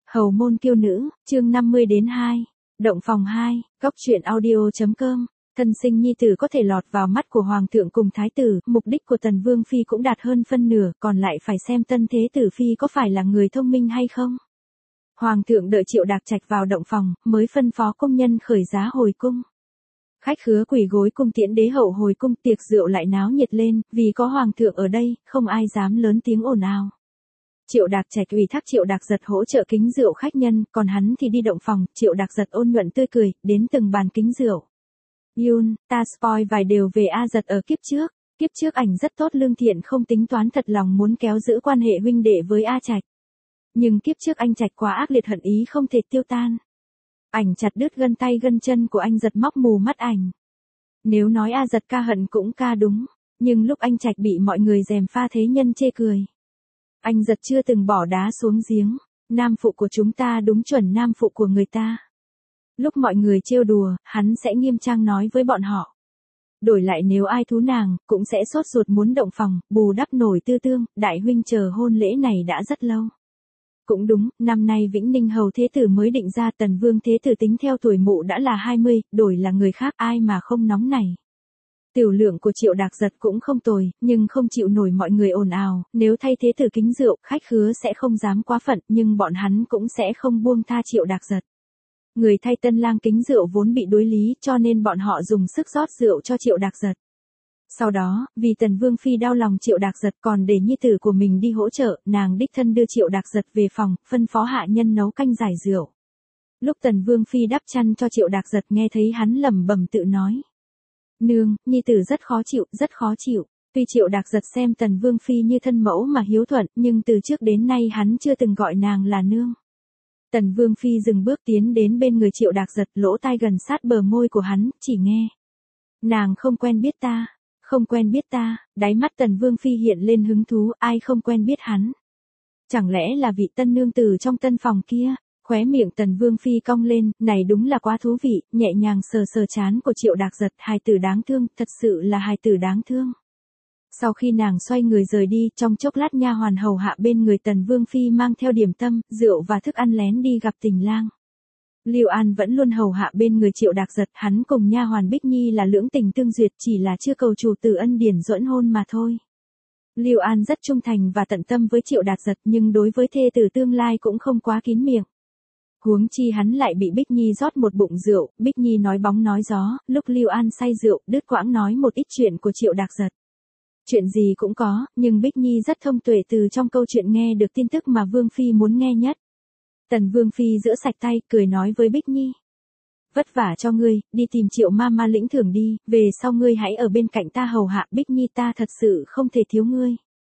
Hầu môn kiêu nữ, chương 50 đến 2. Động phòng 2, góc truyện audio.com. Thân sinh nhi tử có thể lọt vào mắt của hoàng thượng cùng thái tử, mục đích của Tần Vương phi cũng đạt hơn phân nửa, còn lại phải xem tân thế tử phi có phải là người thông minh hay không. Hoàng thượng đợi Triệu Đạc Trạch vào động phòng, mới phân phó công nhân khởi giá hồi cung. Khách khứa quỳ gối cung tiễn đế hậu hồi cung, tiệc rượu lại náo nhiệt lên, vì có hoàng thượng ở đây, không ai dám lớn tiếng ồn ào. Triệu Đạc Trạch ủy thác Triệu Đạc Giật hỗ trợ kính rượu khách nhân, còn hắn thì đi động phòng. Triệu Đạc Giật ôn nhuận tươi cười, đến từng bàn kính rượu. Yun, ta spoil vài điều về A Giật ở kiếp trước. Kiếp trước ảnh rất tốt, lương thiện, không tính toán, thật lòng muốn kéo giữ quan hệ huynh đệ với A Trạch. Nhưng kiếp trước anh Trạch quá ác liệt, hận ý không thể tiêu tan. Ảnh chặt đứt gân tay gân chân của anh Giật, móc mù mắt ảnh. Nếu nói A Giật ca hận cũng ca đúng, nhưng lúc anh Trạch bị mọi người gièm pha thế nhân chê cười. Anh Giật chưa từng bỏ đá xuống giếng, nam phụ của chúng ta đúng chuẩn nam phụ của người ta. Lúc mọi người trêu đùa, hắn sẽ nghiêm trang nói với bọn họ. Đổi lại nếu ai thú nàng, cũng sẽ sốt ruột muốn động phòng, bù đắp nổi tư tương, đại huynh chờ hôn lễ này đã rất lâu. Cũng đúng, năm nay Vĩnh Ninh hầu thế tử mới định ra, Tần Vương thế tử tính theo tuổi mụ đã là 20, đổi là người khác ai mà không nóng này. Tiểu lượng của Triệu Đạc Giật cũng không tồi, nhưng không chịu nổi mọi người ồn ào, nếu thay thế tử kính rượu, khách khứa sẽ không dám quá phận, nhưng bọn hắn cũng sẽ không buông tha Triệu Đạc Giật. Người thay tân lang kính rượu vốn bị đối lý, cho nên bọn họ dùng sức rót rượu cho Triệu Đạc Giật. Sau đó, vì Tần Vương phi đau lòng Triệu Đạc Giật còn để nhi tử của mình đi hỗ trợ, nàng đích thân đưa Triệu Đạc Giật về phòng, phân phó hạ nhân nấu canh giải rượu. Lúc Tần Vương phi đắp chăn cho Triệu Đạc Giật, nghe thấy hắn lẩm bẩm tự nói: "Nương, nhi tử rất khó chịu, rất khó chịu." Tuy Triệu Đạc Giật xem Tần Vương phi như thân mẫu mà hiếu thuận, nhưng từ trước đến nay hắn chưa từng gọi nàng là nương. Tần Vương phi dừng bước tiến đến bên người Triệu Đạc Giật, lỗ tai gần sát bờ môi của hắn, chỉ nghe: "Nàng không quen biết ta, không quen biết ta." Đáy mắt Tần Vương phi hiện lên hứng thú, ai không quen biết hắn? Chẳng lẽ là vị tân nương tử trong tân phòng kia? Khóe miệng Tần Vương phi cong lên, này đúng là quá thú vị, nhẹ nhàng sờ sờ trán của Triệu Đạc Giật, hài tử đáng thương, thật sự là hài tử đáng thương. Sau khi nàng xoay người rời đi, trong chốc lát nha hoàn hầu hạ bên người Tần Vương phi mang theo điểm tâm, rượu và thức ăn lén đi gặp tình lang. Lưu An vẫn luôn hầu hạ bên người Triệu Đạc Giật, hắn cùng nha hoàn Bích Nhi là lưỡng tình tương duyệt, chỉ là chưa cầu chủ tử ân điển duẫn hôn mà thôi. Lưu An rất trung thành và tận tâm với Triệu Đạc Giật, nhưng đối với thê tử tương lai cũng không quá kín miệng. Huống chi hắn lại bị Bích Nhi rót một bụng rượu, Bích Nhi nói bóng nói gió, lúc Lưu An say rượu, đứt quãng nói một ít chuyện của Triệu Đạc Giật. Chuyện gì cũng có, nhưng Bích Nhi rất thông tuệ, từ trong câu chuyện nghe được tin tức mà Vương phi muốn nghe nhất. Tần Vương phi rửa sạch tay, cười nói với Bích Nhi: "Vất vả cho ngươi, đi tìm Triệu ma ma lĩnh thưởng đi, về sau ngươi hãy ở bên cạnh ta hầu hạ." "Bích Nhi, ta thật sự không thể thiếu ngươi."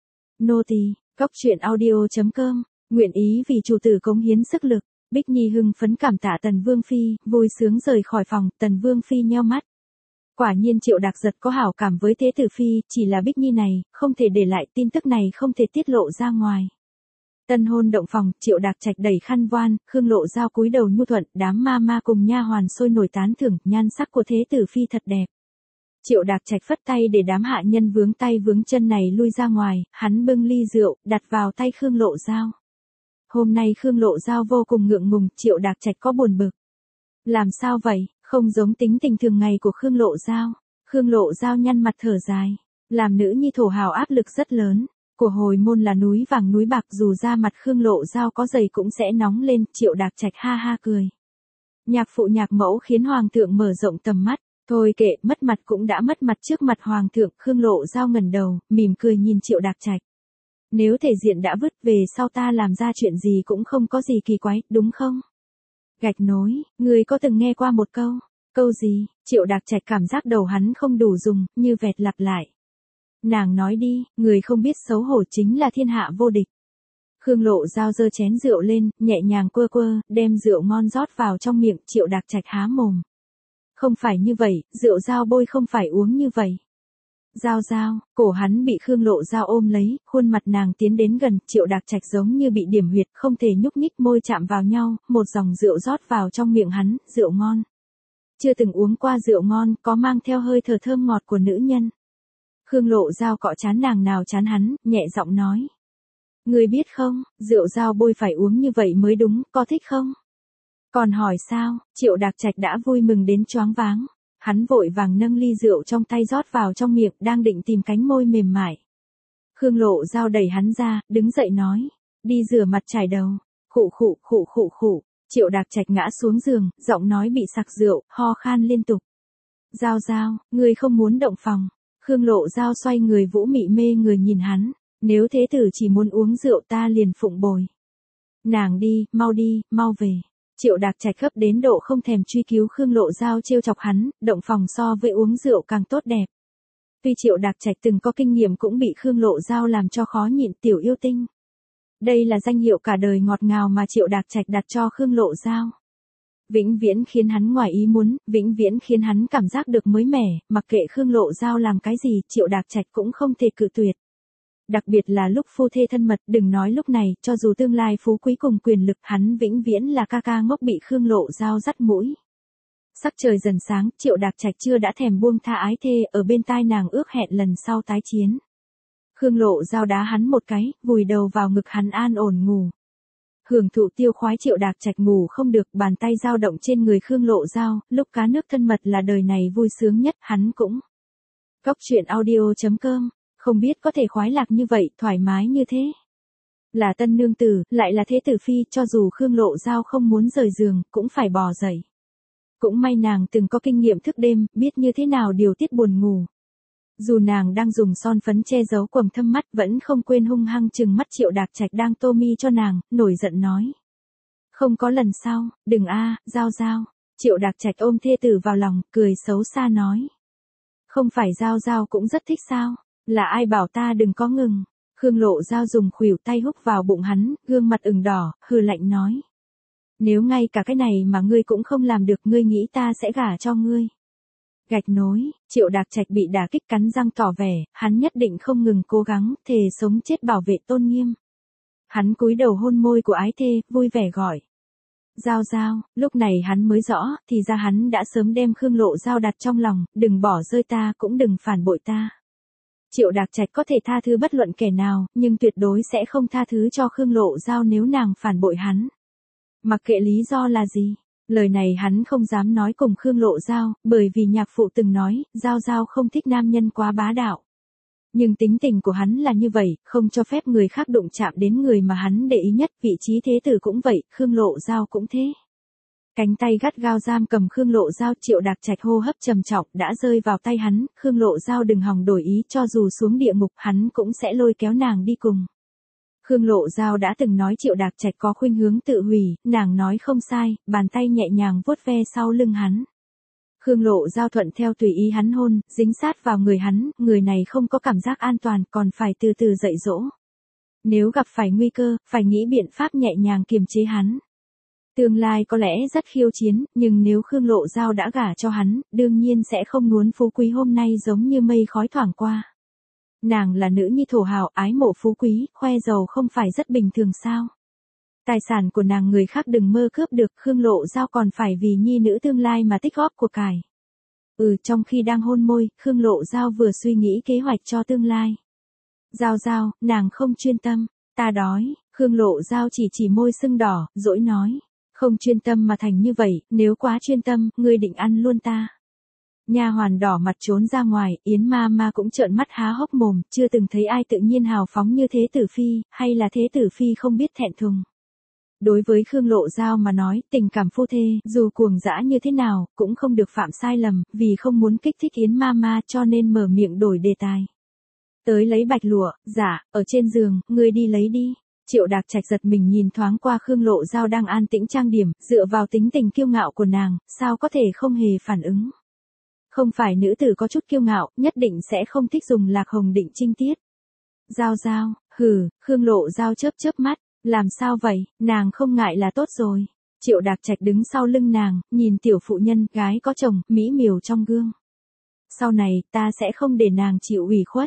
Nô tỳ, góc truyện audio.com, nguyện ý vì chủ tử cống hiến sức lực. Bích Nhi hưng phấn cảm tạ Tần Vương phi, vui sướng rời khỏi phòng. Tần Vương phi nheo mắt. Quả nhiên Triệu Đạc Giật có hảo cảm với thế tử phi, chỉ là Bích Nhi này, không thể để lại, tin tức này không thể tiết lộ ra ngoài. Tân hôn động phòng, Triệu Đạc Trạch đẩy khăn voan, Khương Lộ Giao cúi đầu nhu thuận, đám ma ma cùng nha hoàn sôi nổi tán thưởng, nhan sắc của thế tử phi thật đẹp. Triệu Đạc Trạch phất tay để đám hạ nhân vướng tay vướng chân này lui ra ngoài, hắn bưng ly rượu, đặt vào tay Khương Lộ Giao. Hôm nay Khương Lộ Giao vô cùng ngượng ngùng, Triệu Đạc Trạch có buồn bực. Làm sao vậy, không giống tính tình thường ngày của Khương Lộ Giao. Khương Lộ Giao nhăn mặt thở dài. Làm nữ nhi thổ hào áp lực rất lớn. Của hồi môn là núi vàng núi bạc, dù ra mặt Khương Lộ Giao có dày cũng sẽ nóng lên. Triệu Đạc Trạch ha ha cười. Nhạc phụ nhạc mẫu khiến hoàng thượng mở rộng tầm mắt. Thôi kệ, mất mặt cũng đã mất mặt trước mặt hoàng thượng. Khương Lộ Giao ngẩng đầu, mỉm cười nhìn Triệu Đạc Trạch. Nếu thể diện đã vứt, về sau ta làm ra chuyện gì cũng không có gì kỳ quái, đúng không? Gạch nối, người có từng nghe qua một câu? Câu gì? Triệu Đạc Trạch cảm giác đầu hắn không đủ dùng, như vẹt lặp lại. Nàng nói đi, người không biết xấu hổ chính là thiên hạ vô địch. Khương Lộ Giao giơ chén rượu lên, nhẹ nhàng quơ quơ, đem rượu ngon rót vào trong miệng. Triệu Đạc Trạch há mồm. Không phải như vậy, rượu Giao bôi không phải uống như vậy. Giao Giao, cổ hắn bị Khương Lộ Giao ôm lấy, khuôn mặt nàng tiến đến gần, Triệu Đạc Trạch giống như bị điểm huyệt, không thể nhúc nhích, môi chạm vào nhau, một dòng rượu rót vào trong miệng hắn, rượu ngon. Chưa từng uống qua rượu ngon, có mang theo hơi thở thơm ngọt của nữ nhân. Khương Lộ Giao cọ chán nàng nào chán hắn, nhẹ giọng nói. Ngươi biết không, rượu dao bôi phải uống như vậy mới đúng, có thích không? Còn hỏi sao, Triệu Đạc Trạch đã vui mừng đến choáng váng. Hắn vội vàng nâng ly rượu trong tay rót vào trong miệng, đang định tìm cánh môi mềm mại. Khương Lộ Giao đẩy hắn ra, đứng dậy nói, đi rửa mặt chải đầu. Khụ khụ khụ khụ khụ, Triệu Đạc Trạch ngã xuống giường, giọng nói bị sặc rượu, ho khan liên tục. Giao Giao, ngươi không muốn động phòng. Khương Lộ Giao xoay người vũ mị mê người nhìn hắn, nếu thế tử chỉ muốn uống rượu ta liền phụng bồi. Nàng đi, mau về. Triệu Đạc Trạch gấp đến độ không thèm truy cứu Khương Lộ Giao trêu chọc hắn, động phòng so với uống rượu càng tốt đẹp. Tuy Triệu Đạc Trạch từng có kinh nghiệm cũng bị Khương Lộ Giao làm cho khó nhịn, tiểu yêu tinh. Đây là danh hiệu cả đời ngọt ngào mà Triệu Đạc Trạch đặt cho Khương Lộ Giao. Vĩnh viễn khiến hắn ngoài ý muốn, vĩnh viễn khiến hắn cảm giác được mới mẻ, mặc kệ Khương Lộ Giao làm cái gì, Triệu Đạc Trạch cũng không thể cự tuyệt. Đặc biệt là lúc phu thê thân mật, đừng nói lúc này, cho dù tương lai phú quý cùng quyền lực, hắn vĩnh viễn là ca ca ngốc bị Khương Lộ Giao dắt mũi. Sắc trời dần sáng, Triệu Đạc Trạch chưa đã thèm buông tha ái thê, ở bên tai nàng ước hẹn lần sau tái chiến. Khương Lộ Giao đá hắn một cái, vùi đầu vào ngực hắn an ổn ngủ. Hưởng thụ tiêu khoái, Triệu Đạc Trạch ngủ không được, bàn tay dao động trên người Khương Lộ Giao, lúc cá nước thân mật là đời này vui sướng nhất, hắn cũng. Cóc truyện audio.com, không biết có thể khoái lạc như vậy, thoải mái như thế. Là tân nương tử, lại là thế tử phi, cho dù Khương Lộ Giao không muốn rời giường, cũng phải bò dậy. Cũng may nàng từng có kinh nghiệm thức đêm, biết như thế nào điều tiết buồn ngủ. Dù nàng đang dùng son phấn che giấu quầng thâm mắt, vẫn không quên hung hăng trừng mắt Triệu Đạc Trạch đang tô mi cho nàng, nổi giận nói. Không có lần sau, đừng Giao Giao. Triệu Đạc Trạch ôm thê tử vào lòng, cười xấu xa nói. Không phải Giao Giao cũng rất thích sao, là ai bảo ta đừng có ngừng. Khương Lộ Giao dùng khuỷu tay húc vào bụng hắn, gương mặt ửng đỏ, hừ lạnh nói. Nếu ngay cả cái này mà ngươi cũng không làm được, ngươi nghĩ ta sẽ gả cho ngươi. Gạch nối, Triệu Đạc Trạch bị đả kích cắn răng tỏ vẻ, hắn nhất định không ngừng cố gắng, thề sống chết bảo vệ tôn nghiêm. Hắn cúi đầu hôn môi của ái thê, vui vẻ gọi. Giao Giao, lúc này hắn mới rõ, thì ra hắn đã sớm đem Khương Lộ Giao đặt trong lòng, đừng bỏ rơi ta, cũng đừng phản bội ta. Triệu Đạc Trạch có thể tha thứ bất luận kẻ nào, nhưng tuyệt đối sẽ không tha thứ cho Khương Lộ Giao nếu nàng phản bội hắn. Mặc kệ lý do là gì. Lời này hắn không dám nói cùng Khương Lộ Giao, bởi vì nhạc phụ từng nói, Giao Giao không thích nam nhân quá bá đạo. Nhưng tính tình của hắn là như vậy, không cho phép người khác đụng chạm đến người mà hắn để ý nhất, vị trí thế tử cũng vậy, Khương Lộ Giao cũng thế. Cánh tay gắt gao giam cầm Khương Lộ Giao, Triệu Đạc Trạch hô hấp trầm trọng đã rơi vào tay hắn, Khương Lộ Giao đừng hòng đổi ý, cho dù xuống địa ngục hắn cũng sẽ lôi kéo nàng đi cùng. Khương Lộ Giao đã từng nói Triệu Đạc Trạch có khuynh hướng tự hủy, nàng nói không sai, bàn tay nhẹ nhàng vuốt ve sau lưng hắn. Khương Lộ Giao thuận theo tùy ý hắn hôn, dính sát vào người hắn, người này không có cảm giác an toàn, còn phải từ từ dạy dỗ. Nếu gặp phải nguy cơ, phải nghĩ biện pháp nhẹ nhàng kiềm chế hắn. Tương lai có lẽ rất khiêu chiến, nhưng nếu Khương Lộ Giao đã gả cho hắn, đương nhiên sẽ không muốn phú quý hôm nay giống như mây khói thoảng qua. Nàng là nữ nhi thổ hào, ái mộ phú quý, khoe giàu không phải rất bình thường sao? Tài sản của nàng người khác đừng mơ cướp được, Khương Lộ Giao còn phải vì nhi nữ tương lai mà tích góp của cải. Trong khi đang hôn môi, Khương Lộ Giao vừa suy nghĩ kế hoạch cho tương lai. Giao Giao, nàng không chuyên tâm, ta đói, Khương Lộ Giao chỉ môi sưng đỏ, dỗi nói. Không chuyên tâm mà thành như vậy, nếu quá chuyên tâm, ngươi định ăn luôn ta. Nha hoàn đỏ mặt trốn ra ngoài, Yến ma cũng trợn mắt há hốc mồm, chưa từng thấy ai tự nhiên hào phóng như thế tử phi, hay là thế tử phi không biết thẹn thùng. Đối với Khương Lộ Giao mà nói, tình cảm phu thê, dù cuồng dã như thế nào, cũng không được phạm sai lầm, vì không muốn kích thích Yến ma cho nên mở miệng đổi đề tài. Tới lấy bạch lụa, dạ, ở trên giường, ngươi đi lấy đi. Triệu Đạc Trạch giật mình nhìn thoáng qua Khương Lộ Giao đang an tĩnh trang điểm, dựa vào tính tình kiêu ngạo của nàng, sao có thể không hề phản ứng. Không phải nữ tử có chút kiêu ngạo, nhất định sẽ không thích dùng lạc hồng định trinh tiết. Giao Giao, Khương Lộ Giao chớp mắt, làm sao vậy, nàng không ngại là tốt rồi. Triệu Đạc Trạch đứng sau lưng nàng, nhìn tiểu phụ nhân, gái có chồng, mỹ miều trong gương. Sau này, ta sẽ không để nàng chịu ủy khuất,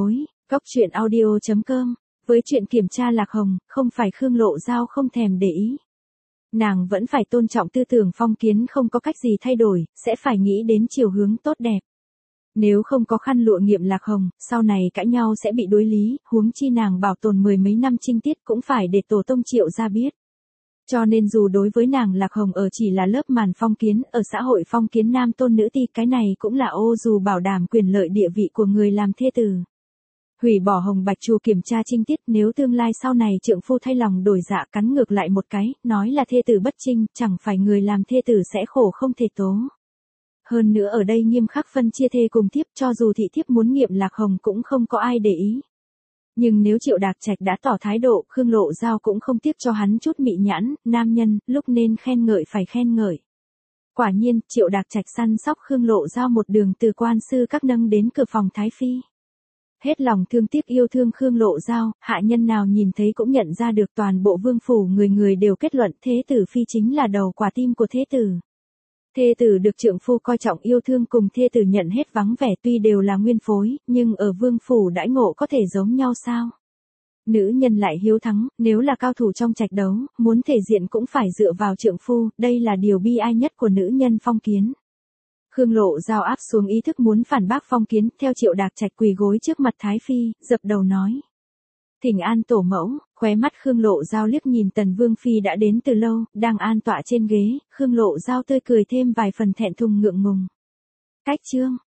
Cóc truyện audio.com. Với chuyện kiểm tra lạc hồng, không phải Khương Lộ Giao không thèm để ý. Nàng vẫn phải tôn trọng tư tưởng phong kiến, không có cách gì thay đổi, sẽ phải nghĩ đến chiều hướng tốt đẹp. Nếu không có khăn lụa nghiệm Lạc Hồng, sau này cãi nhau sẽ bị đối lý, huống chi nàng bảo tồn mười mấy năm trinh tiết cũng phải để tổ tông Triệu gia biết. Cho nên dù đối với nàng Lạc Hồng ở chỉ là lớp màn phong kiến, ở xã hội phong kiến nam tôn nữ ti, cái này cũng là ô dù bảo đảm quyền lợi địa vị của người làm thê tử. Hủy bỏ hồng bạch chùa kiểm tra trinh tiết, nếu tương lai sau này trượng phu thay lòng đổi dạ cắn ngược lại một cái, nói là thê tử bất trinh, chẳng phải người làm thê tử sẽ khổ không thể tố. Hơn nữa ở đây nghiêm khắc phân chia thê cùng thiếp, cho dù thị thiếp muốn nghiệm Lạc Hồng cũng không có ai để ý. Nhưng nếu Triệu Đạc Trạch đã tỏ thái độ, Khương Lộ Giao cũng không tiếc cho hắn chút mị nhãn, nam nhân, lúc nên khen ngợi phải khen ngợi. Quả nhiên, Triệu Đạc Trạch săn sóc Khương Lộ Giao một đường từ quan sư các nâng đến cửa phòng Thái Phi. Hết lòng thương tiếc yêu thương Khương Lộ Giao, hạ nhân nào nhìn thấy cũng nhận ra được toàn bộ vương phủ người người đều kết luận thế tử phi chính là đầu quả tim của thế tử. Thê tử được trượng phu coi trọng yêu thương cùng thê tử nhận hết vắng vẻ, tuy đều là nguyên phối, nhưng ở vương phủ đãi ngộ có thể giống nhau sao? Nữ nhân lại hiếu thắng, nếu là cao thủ trong trạch đấu, muốn thể diện cũng phải dựa vào trượng phu, đây là điều bi ai nhất của nữ nhân phong kiến. Khương Lộ Giao áp xuống ý thức muốn phản bác phong kiến, theo Triệu Đạc Trạch quỳ gối trước mặt Thái Phi, dập đầu nói. Thỉnh an tổ mẫu, khóe mắt Khương Lộ Giao liếc nhìn Tần Vương Phi đã đến từ lâu, đang an tọa trên ghế, Khương Lộ Giao tươi cười thêm vài phần thẹn thùng ngượng ngùng. Cách chương.